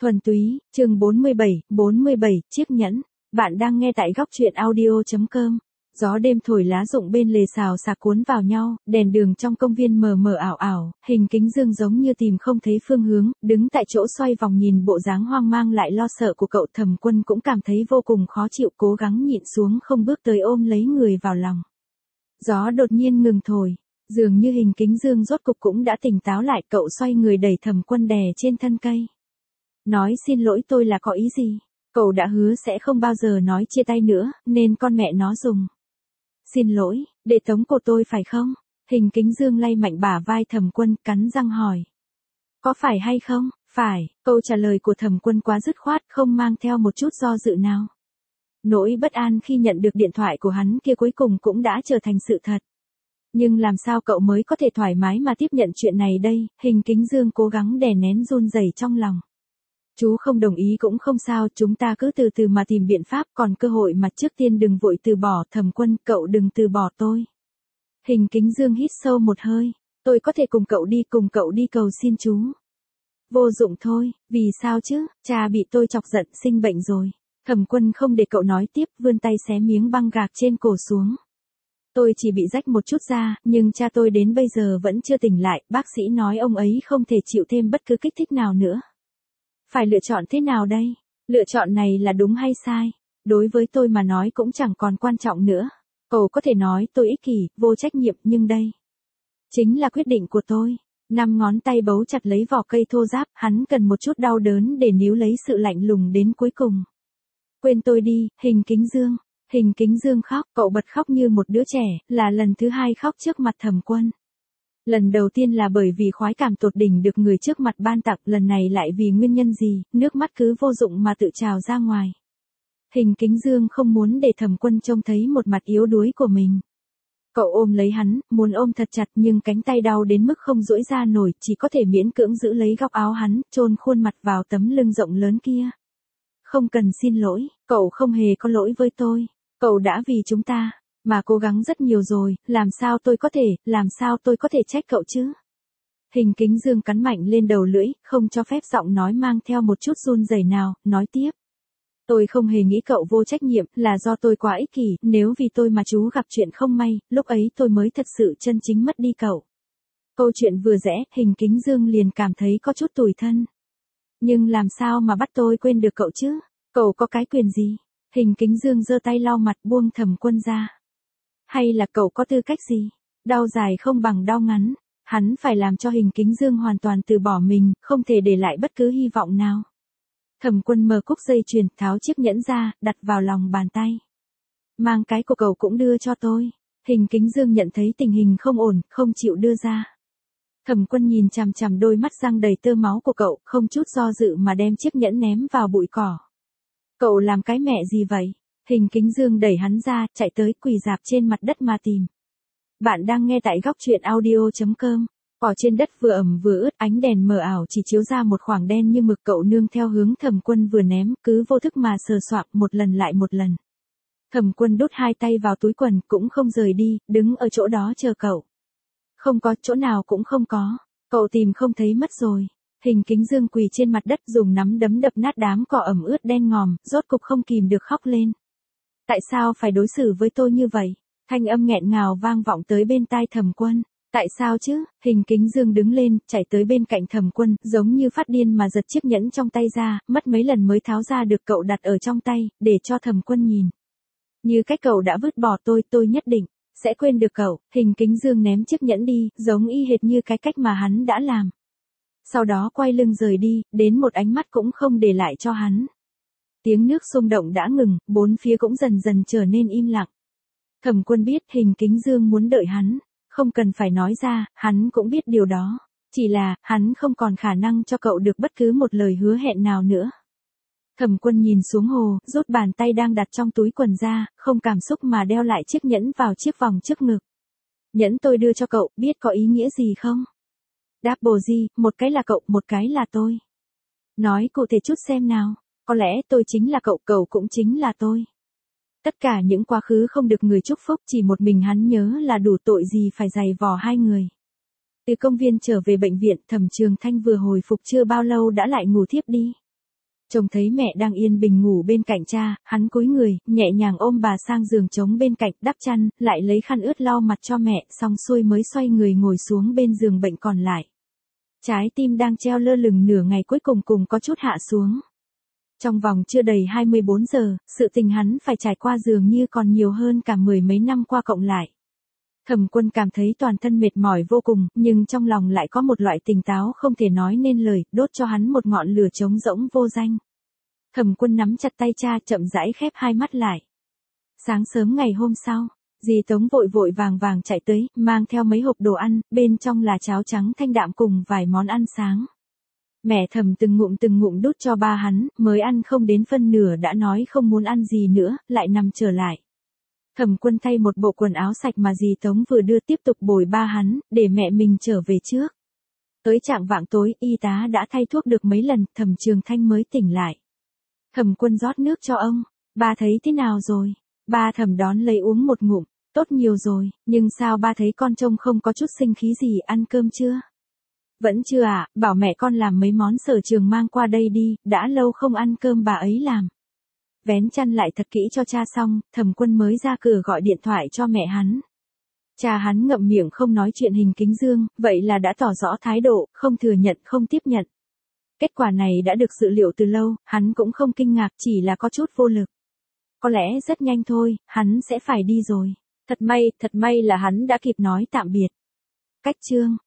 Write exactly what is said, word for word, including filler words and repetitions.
Thuần túy, chương bốn mươi bảy, bốn mươi bảy, chiếc nhẫn. Bạn đang nghe tại góc truyện audio chấm com. Gió đêm thổi lá rụng bên lề xào xạc cuốn vào nhau, đèn đường trong công viên mờ mờ ảo ảo, hình kính dương giống như tìm không thấy phương hướng, đứng tại chỗ xoay vòng nhìn bộ dáng hoang mang lại lo sợ của cậu. Thẩm Quân cũng cảm thấy vô cùng khó chịu, cố gắng nhịn xuống không bước tới ôm lấy người vào lòng. Gió đột nhiên ngừng thổi, dường như hình kính dương rốt cục cũng đã tỉnh táo lại, cậu xoay người đẩy Thẩm Quân đè trên thân cây. Nói xin lỗi tôi là có ý gì? Cậu đã hứa sẽ không bao giờ nói chia tay nữa, nên con mẹ nó dùng. Xin lỗi, để tống cổ tôi phải không? Hình kính dương lay mạnh bả vai Thẩm Quân, cắn răng hỏi. Có phải hay không? Phải, câu trả lời của Thẩm Quân quá dứt khoát, không mang theo một chút do dự nào. Nỗi bất an khi nhận được điện thoại của hắn kia cuối cùng cũng đã trở thành sự thật. Nhưng làm sao cậu mới có thể thoải mái mà tiếp nhận chuyện này đây? Hình kính dương cố gắng đè nén run rẩy trong lòng. Chú không đồng ý cũng không sao, chúng ta cứ từ từ mà tìm biện pháp, còn cơ hội mà trước tiên đừng vội từ bỏ. Thẩm Quân, cậu đừng từ bỏ tôi. Hình kính dương hít sâu một hơi. Tôi có thể cùng cậu đi, cùng cậu đi cầu xin chú. Vô dụng thôi, vì sao chứ, cha bị tôi chọc giận sinh bệnh rồi. Thẩm Quân không để cậu nói tiếp, vươn tay xé miếng băng gạc trên cổ xuống. Tôi chỉ bị rách một chút da, nhưng cha tôi đến bây giờ vẫn chưa tỉnh lại, bác sĩ nói ông ấy không thể chịu thêm bất cứ kích thích nào nữa. Phải lựa chọn thế nào đây? Lựa chọn này là đúng hay sai? Đối với tôi mà nói cũng chẳng còn quan trọng nữa. Cậu có thể nói tôi ích kỷ, vô trách nhiệm, nhưng đây chính là quyết định của tôi. Năm ngón tay bấu chặt lấy vỏ cây thô ráp, hắn cần một chút đau đớn để níu lấy sự lạnh lùng đến cuối cùng. Quên tôi đi, hình kính dương. Hình kính dương khóc, cậu bật khóc như một đứa trẻ, là lần thứ hai khóc trước mặt Thẩm Quân. Lần đầu tiên là bởi vì khoái cảm tột đỉnh được người trước mặt ban tặng, lần này lại vì nguyên nhân gì, nước mắt cứ vô dụng mà tự trào ra ngoài. Hình kính dương không muốn để Thẩm Quân trông thấy một mặt yếu đuối của mình. Cậu ôm lấy hắn, muốn ôm thật chặt nhưng cánh tay đau đến mức không duỗi ra nổi, chỉ có thể miễn cưỡng giữ lấy góc áo hắn, chôn khuôn mặt vào tấm lưng rộng lớn kia. Không cần xin lỗi, cậu không hề có lỗi với tôi. Cậu đã vì chúng ta mà cố gắng rất nhiều rồi, làm sao tôi có thể, làm sao tôi có thể trách cậu chứ? Hình kính dương cắn mạnh lên đầu lưỡi, không cho phép giọng nói mang theo một chút run rẩy nào, nói tiếp. Tôi không hề nghĩ cậu vô trách nhiệm, là do tôi quá ích kỷ, nếu vì tôi mà chú gặp chuyện không may, lúc ấy tôi mới thật sự chân chính mất đi cậu. Câu chuyện vừa rẽ, hình kính dương liền cảm thấy có chút tủi thân. Nhưng làm sao mà bắt tôi quên được cậu chứ? Cậu có cái quyền gì? Hình kính dương giơ tay lau mặt, buông Thẩm Quân ra. Hay là cậu có tư cách gì? Đau dài không bằng đau ngắn. Hắn phải làm cho hình kính dương hoàn toàn từ bỏ mình, không thể để lại bất cứ hy vọng nào. Thẩm Quân mở cúc dây chuyền, tháo chiếc nhẫn ra, đặt vào lòng bàn tay. Mang cái của cậu cũng đưa cho tôi. Hình kính dương nhận thấy tình hình không ổn, không chịu đưa ra. Thẩm Quân nhìn chằm chằm đôi mắt răng đầy tơ máu của cậu, không chút do dự mà đem chiếc nhẫn ném vào bụi cỏ. Cậu làm cái mẹ gì vậy? Hình kính dương đẩy hắn ra, chạy tới quỳ rạp trên mặt đất mà tìm. Bạn đang nghe tại góc truyện audio chấm com. Cỏ trên đất vừa ẩm vừa ướt, ánh đèn mờ ảo chỉ chiếu ra một khoảng đen như mực, cậu nương theo hướng Thẩm Quân vừa ném, cứ vô thức mà sờ soạng một lần lại một lần. Thẩm Quân đút hai tay vào túi quần, cũng không rời đi, đứng ở chỗ đó chờ cậu. Không có, chỗ nào cũng không có. Cậu tìm không thấy mất rồi. Hình kính dương quỳ trên mặt đất dùng nắm đấm đập nát đám cỏ ẩm ướt đen ngòm, rốt cục không kìm được khóc lên. Tại sao phải đối xử với tôi như vậy? Thanh âm nghẹn ngào vang vọng tới bên tai Thẩm Quân. Tại sao chứ? Hình kính dương đứng lên, chạy tới bên cạnh Thẩm Quân, giống như phát điên mà giật chiếc nhẫn trong tay ra, mất mấy lần mới tháo ra được, cậu đặt ở trong tay, để cho Thẩm Quân nhìn. Như cách cậu đã vứt bỏ tôi, tôi nhất định sẽ quên được cậu. Hình kính dương ném chiếc nhẫn đi, giống y hệt như cái cách mà hắn đã làm. Sau đó quay lưng rời đi, đến một ánh mắt cũng không để lại cho hắn. Tiếng nước xung động đã ngừng, bốn phía cũng dần dần trở nên im lặng. Thẩm Quân biết hình kính dương muốn đợi hắn, không cần phải nói ra, hắn cũng biết điều đó. Chỉ là, hắn không còn khả năng cho cậu được bất cứ một lời hứa hẹn nào nữa. Thẩm Quân nhìn xuống hồ, rút bàn tay đang đặt trong túi quần ra, không cảm xúc mà đeo lại chiếc nhẫn vào chiếc vòng trước ngực. Nhẫn tôi đưa cho cậu, biết có ý nghĩa gì không? Double G, một cái là cậu, một cái là tôi. Nói cụ thể chút xem nào, có lẽ tôi chính là cậu, cậu cũng chính là tôi. Tất cả những quá khứ không được người chúc phúc, chỉ một mình hắn nhớ là đủ, tội gì phải giày vò hai người. Từ công viên trở về bệnh viện, Thẩm Trường Thanh vừa hồi phục chưa bao lâu đã lại ngủ thiếp đi. Trông thấy mẹ đang yên bình ngủ bên cạnh cha, hắn cúi người, nhẹ nhàng ôm bà sang giường trống bên cạnh, đắp chăn, lại lấy khăn ướt lau mặt cho mẹ, xong xuôi mới xoay người ngồi xuống bên giường bệnh còn lại. Trái tim đang treo lơ lửng nửa ngày cuối cùng cùng có chút hạ xuống. Trong vòng chưa đầy hai mươi bốn giờ, sự tình hắn phải trải qua dường như còn nhiều hơn cả mười mấy năm qua cộng lại. Thẩm Quân cảm thấy toàn thân mệt mỏi vô cùng, nhưng trong lòng lại có một loại tỉnh táo không thể nói nên lời, đốt cho hắn một ngọn lửa trống rỗng vô danh. Thẩm Quân nắm chặt tay cha, chậm rãi khép hai mắt lại. Sáng sớm ngày hôm sau, dì Tống vội vội vàng vàng chạy tới, mang theo mấy hộp đồ ăn, bên trong là cháo trắng thanh đạm cùng vài món ăn sáng. Mẹ Thẩm từng ngụm từng ngụm đút cho ba hắn, mới ăn không đến phân nửa đã nói không muốn ăn gì nữa, lại nằm trở lại. Thẩm Quân thay một bộ quần áo sạch mà dì Tống vừa đưa tiếp tục bồi ba hắn, để mẹ mình trở về trước. Tới trạng vạng tối, y tá đã thay thuốc được mấy lần, Thẩm Trường Thanh mới tỉnh lại. Thẩm Quân rót nước cho ông, ba thấy thế nào rồi? Ba Thẩm đón lấy uống một ngụm, tốt nhiều rồi, nhưng sao ba thấy con trông không có chút sinh khí gì, ăn cơm chưa? Vẫn chưa ạ, à, bảo mẹ con làm mấy món Sở Trường mang qua đây đi, đã lâu không ăn cơm bà ấy làm. Vén chăn lại thật kỹ cho cha xong, Thẩm Quân mới ra cửa gọi điện thoại cho mẹ hắn. Cha hắn ngậm miệng không nói chuyện hình kính dương, vậy là đã tỏ rõ thái độ, không thừa nhận không tiếp nhận. Kết quả này đã được dự liệu từ lâu, hắn cũng không kinh ngạc, chỉ là có chút vô lực. Có lẽ rất nhanh thôi, hắn sẽ phải đi rồi. Thật may, thật may là hắn đã kịp nói tạm biệt. Cách chương